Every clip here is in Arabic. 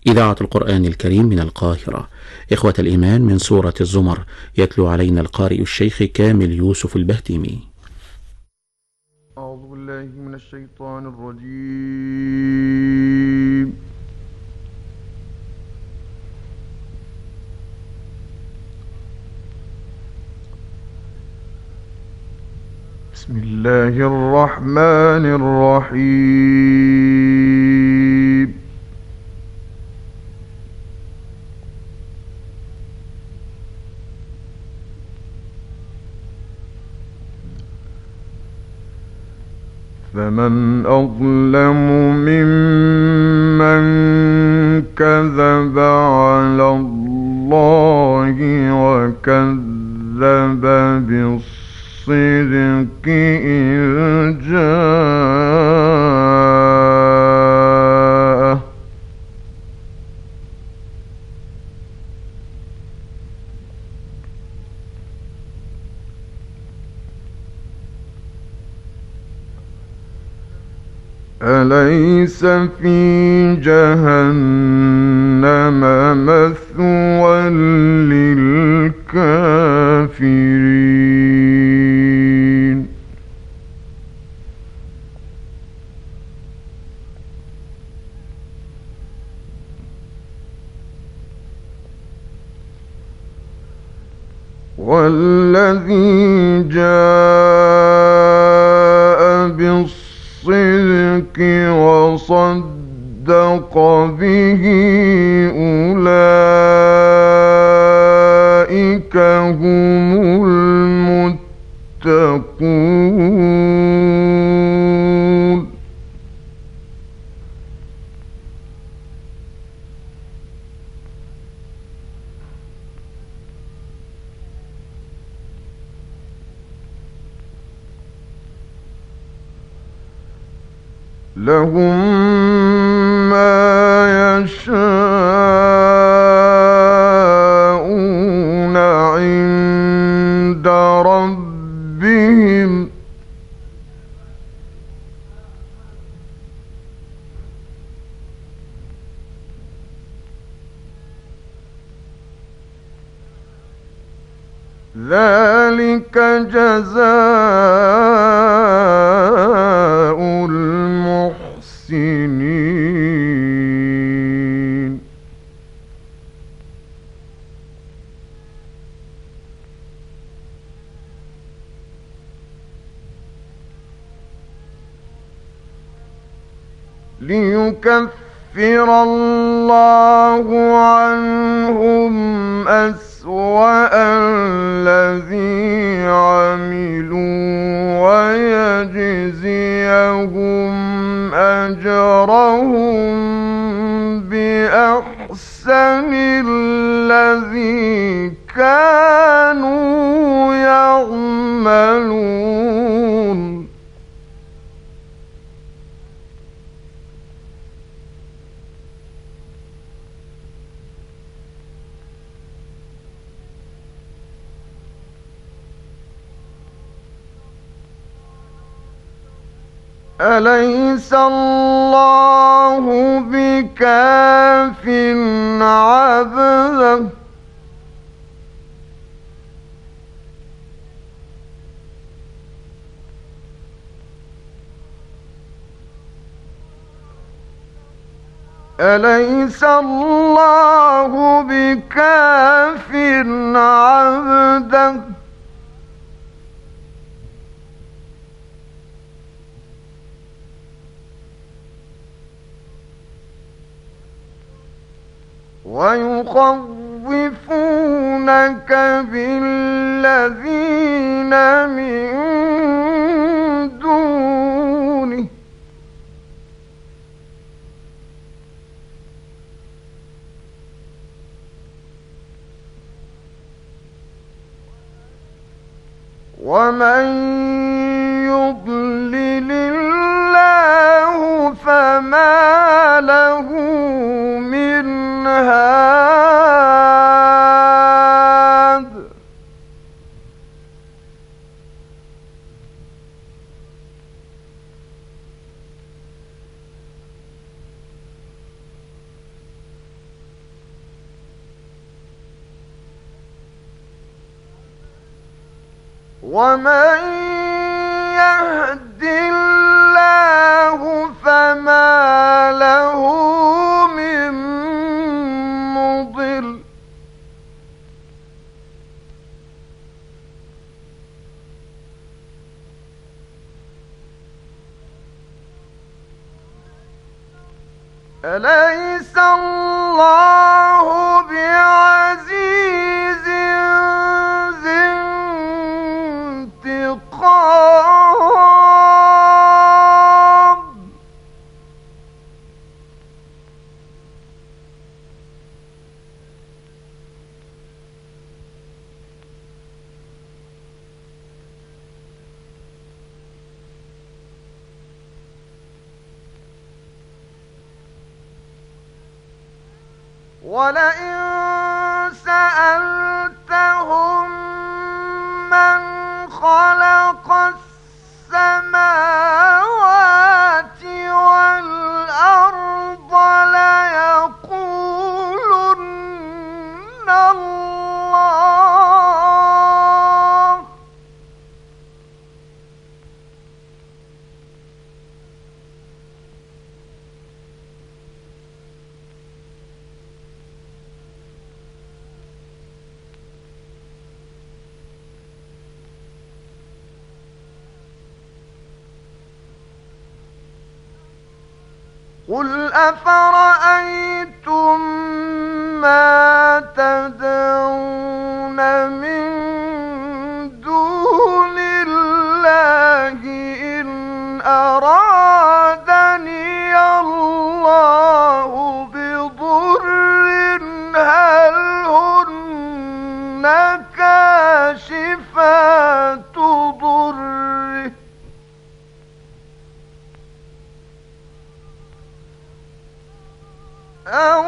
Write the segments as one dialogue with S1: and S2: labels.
S1: إذاعة القرآن الكريم من القاهرة. إخوة الإيمان، من سورة الزمر يتلو علينا القارئ الشيخ كامل يوسف البهتيمي.
S2: أعوذ بالله من الشيطان الرجيم. بسم الله الرحمن الرحيم. فمن أظلم ممن كذب على الله وكذب بالصدق إذ جاءه. أليس في جهنم مثوى للكافرين. والذي جاء بالصدق وصدق به أولئك هم المتقون. لهم ما يشاءون عند ربهم. ذلك جزاء المحسنين. ليكفر الله عنهم أسوأ الذي عملوا ويجزيهم أجرهم بأحسن الذي كانوا يعملون. أليس الله بكاف عبده أليس الله بكاف عبده ويخوفونك بالذين من دونه ومن يضلل الله فما له من هاد. ومن يهد الله فما له من مضل أليس الله بعزيز ذي انتقام ولئن سألتهم من خلق السماوات والأرض ليقولن الله قل أفرأيتم ما تدعون من دون الله إن أرادني الله بضر هل هن كاشفات ضره أو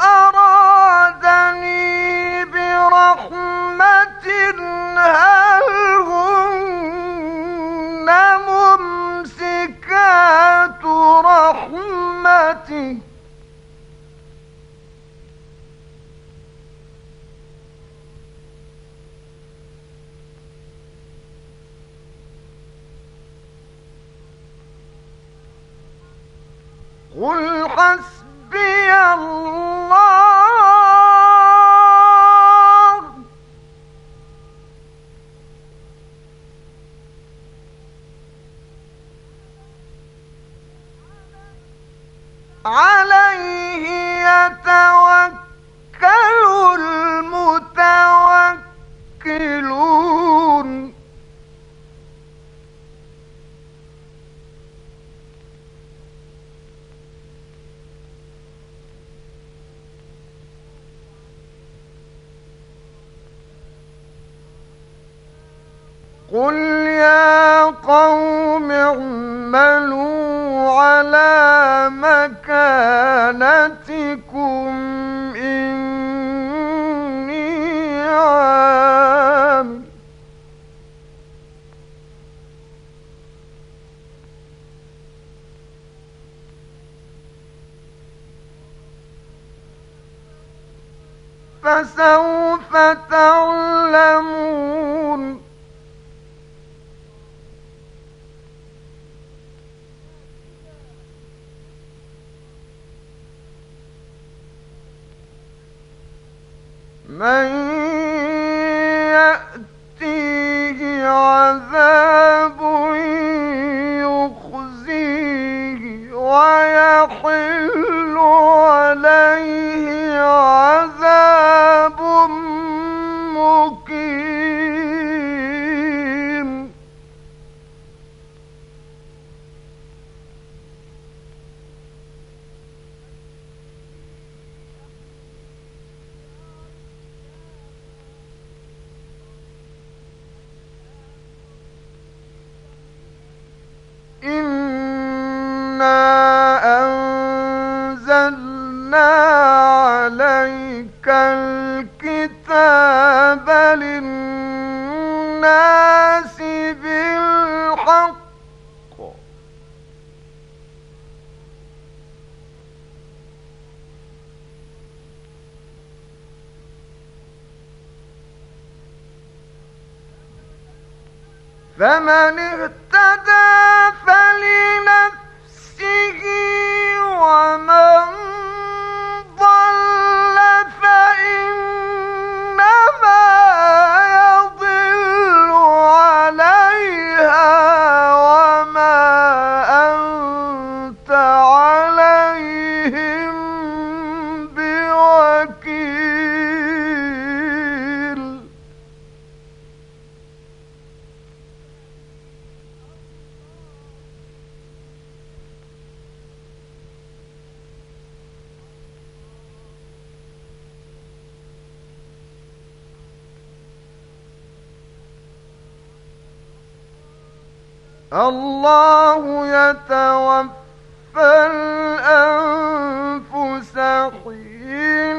S2: أرادني برحمة هل هن ممسكات رحمته قل حسبي الله عليه يتوكل المتوكلون قل يا قوم اعملوا على مكانتكم إني عامل فسوف تعلمون من يأتيه عذاب يخزيه ويحل عليه عذاب مقيم إنا أنزلنا عليك الكتاب للناس بالحق فمن اهتدى فلنفسه ومن ضل فإنما يضل عليها وما أنت عليهم بوكيل. الله يتوفى الأنفس حين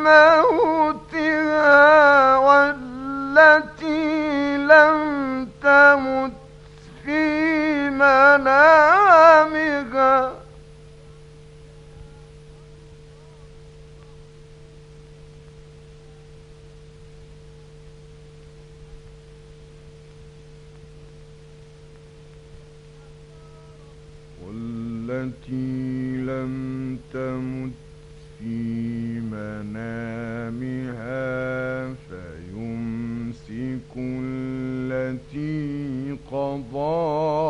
S2: موتها والتي لم تمت في منامها فيمسك التي قضى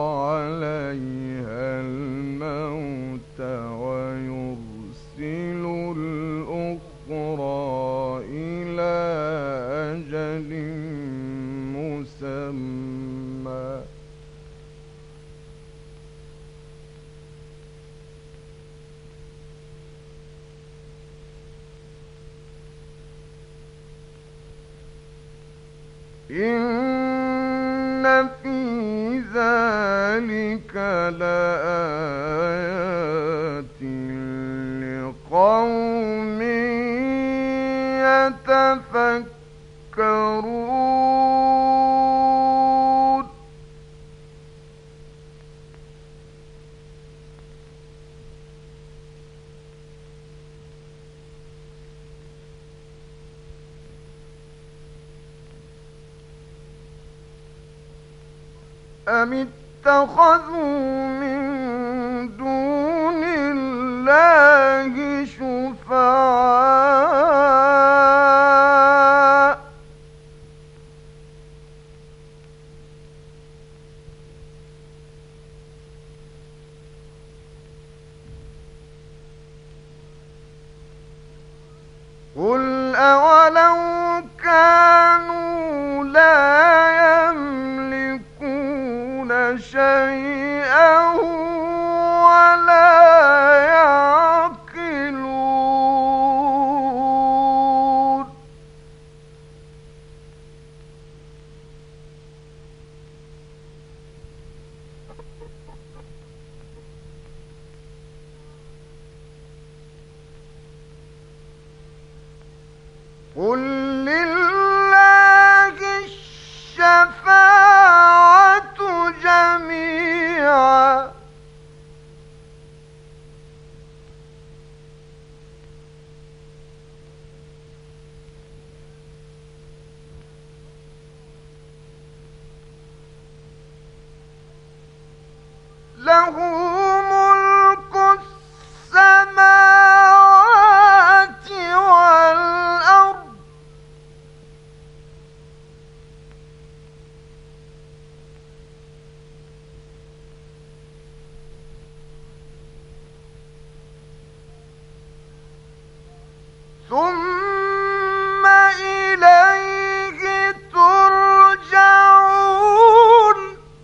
S2: عليها الموت ويرسل الأخرى إلى أجل مسمى. إن في ذلك لآيات لقوم يتفكرون. أم اتخذوا من دون الله شفعاء قل أولو كانوا لا شيئا ولا يعقلون. قل لله الشفاعة جميعا له ملك السماوات والأرض ثم إليه ترجعون.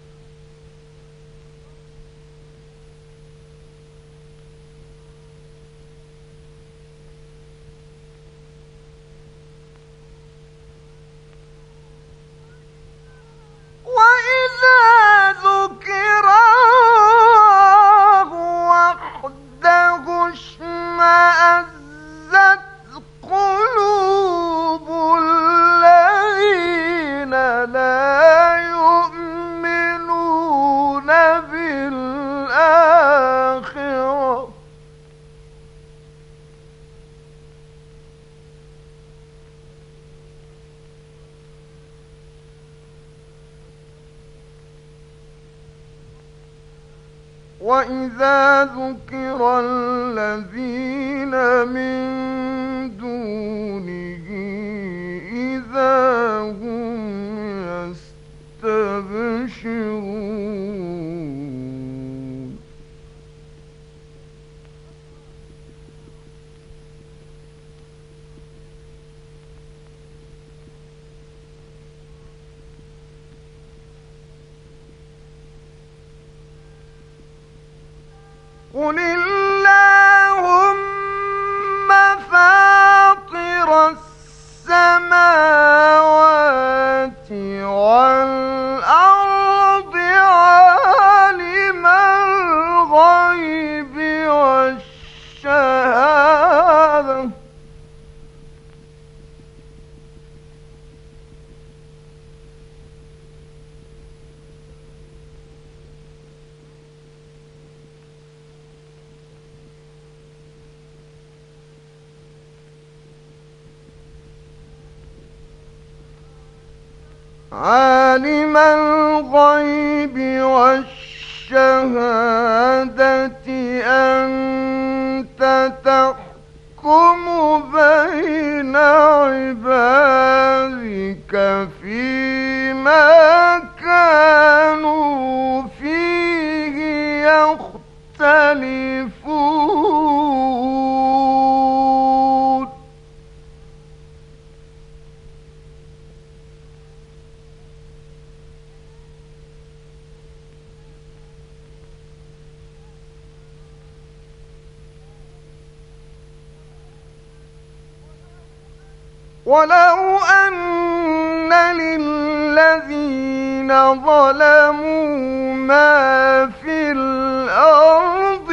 S2: وإذا ذكر الله وحده اشمأزت قلوب وإذا ذكر الذين من دونه إذا هم يستبشرون قل اللهم فاطر السماوات والأرض عالم الغيب والشهادة عالم الغيب والشهادة أنت تحكم بين عبادك فيما كانوا فيه يختلفون ولو أن للذين ظلموا ما في الأرض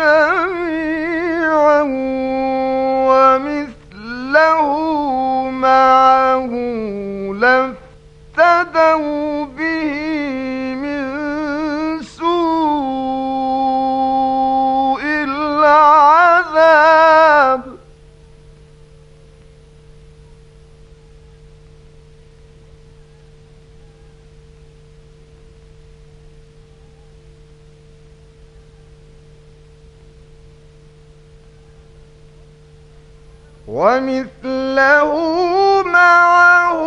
S2: جميعا ومثله معه لافتدوا به من سوء العذاب ومثله معه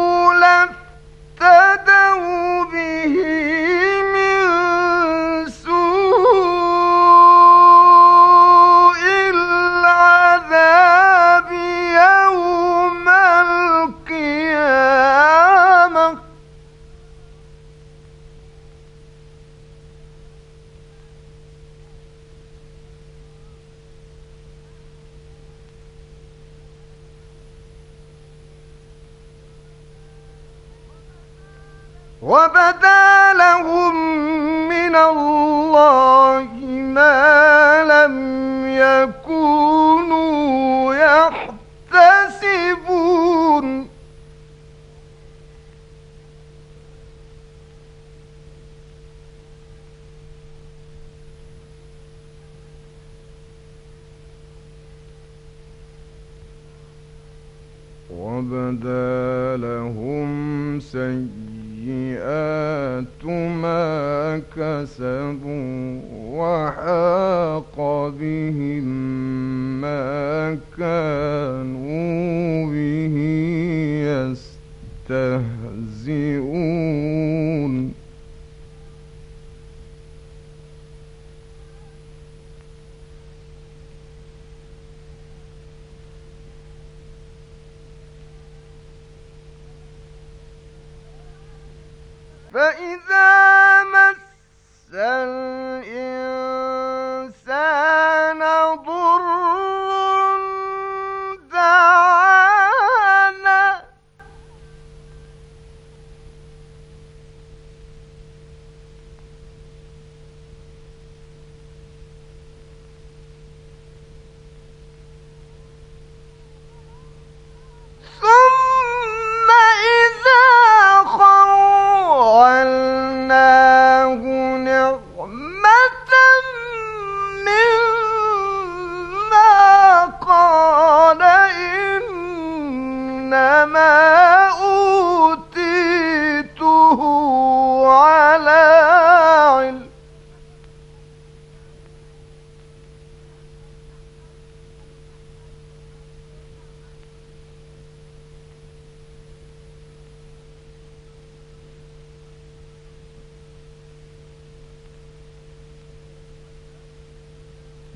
S2: لافتدوا به من سوء العذاب يوم القيامة وبدا لهم من الله ما لم يكونوا يحتسبون وبدا لهم سيئات ما كسبوا وحاق بهم ما كانوا به يستهزئون فإذا مس الإنسان ضر دعانا ثم إذا خولناه نعمة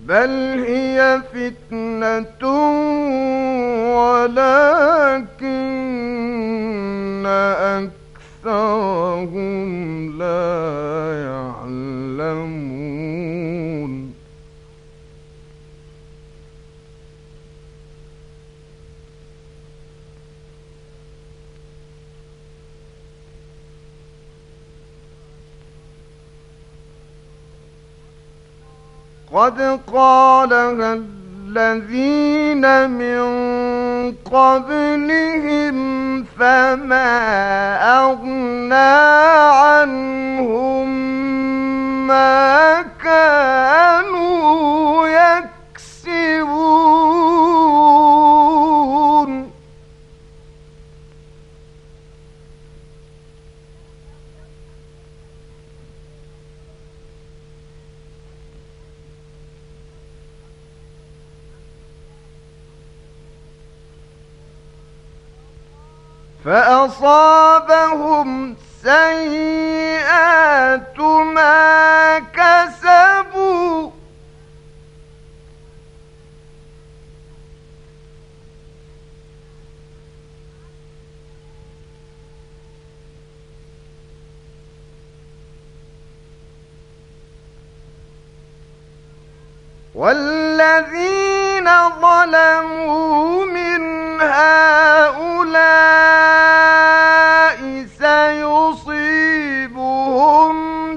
S2: بل هي فتنة ولكن أكثرهم لا يعلمون قد قالها الذين من قبلهم فما أغنى عنهم ما كانوا يكسبون فأصابهم سيئات ما كسبوا والذين ظلموا من هؤلاء سيصيبهم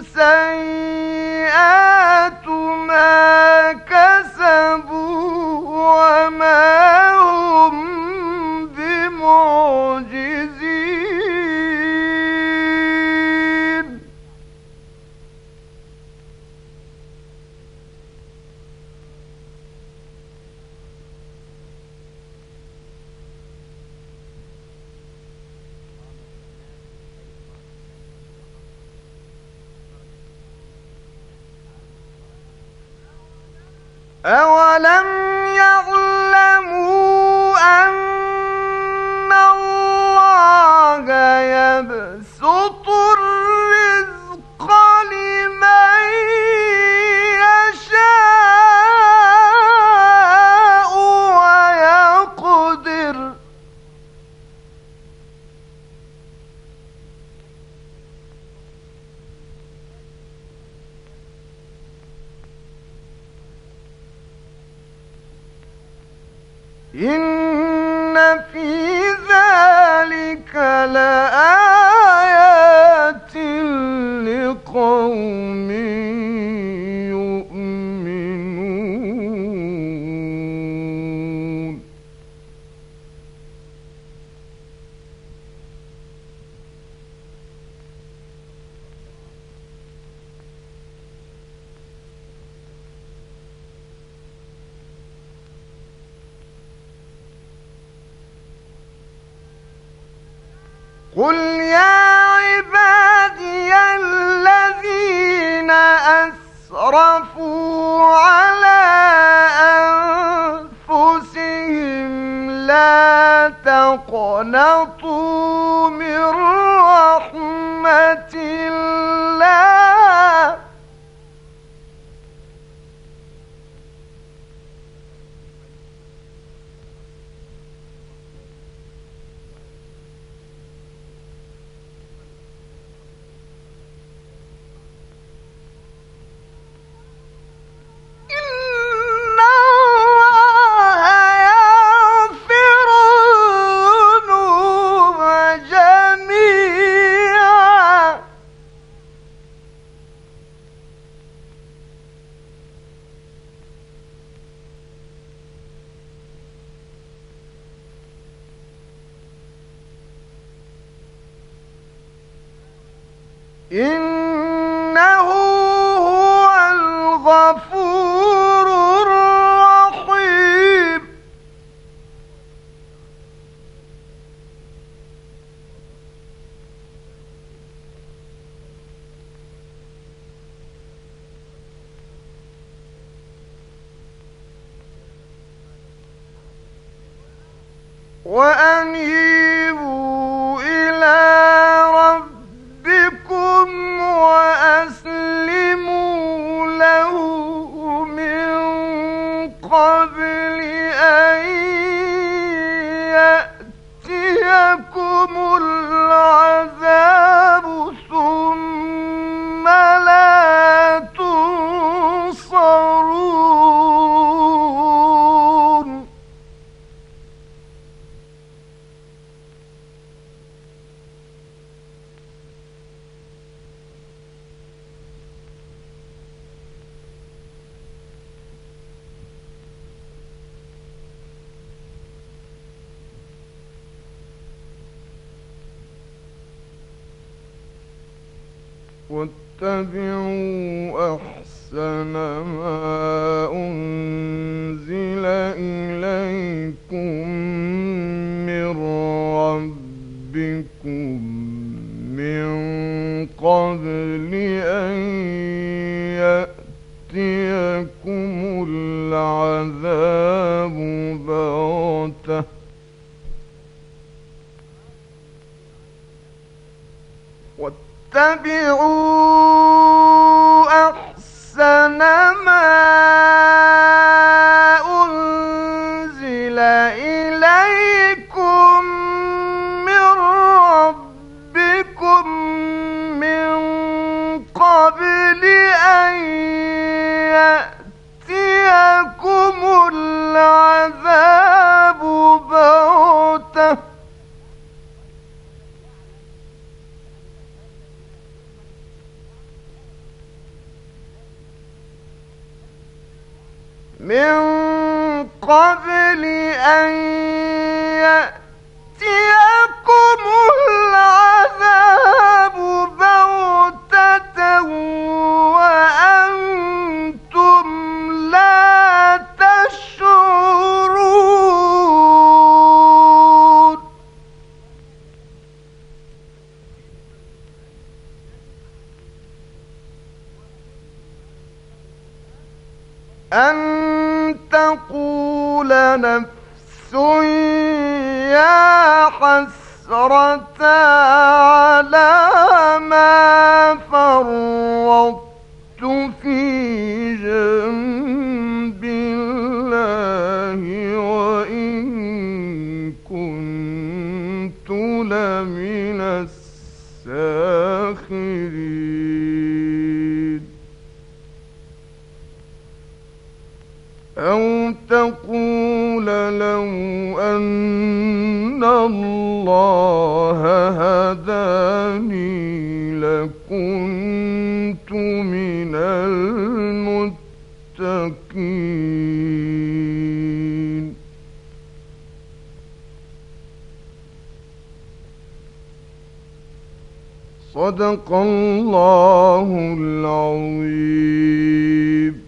S2: سيئات ما كسبوا وما هم بمعجزين أولم يعلموا أن الله يبسط الرزق لمن يشاء ويقدر إن في ذلك لآيات لقوم يؤمنون قل يا عبادي الذين أسرفوا على أنفسهم لا تقنطوا من رحمة الله إنه هو الغفور الرحيم وأنيبوا إلى ربكم وأسلموا له من واتبعوا أحسن ما أنزل إليكم من ربكم من قبل أن يأتيكم العذاب بغتة واتبعوا أحسن ما أنزل إليكم من ربكم من قبل أن يأتيكم العذاب بغتة من قبل أن يأتيكم العذاب بغتة وأنتم لا تشعرون أن تقول نفس يا حسرة على ما فرطت في جنب الله وإن كنت لمن الساخرين أو تقول لو أن الله هداني لكنت من المتقين صدق الله العظيم.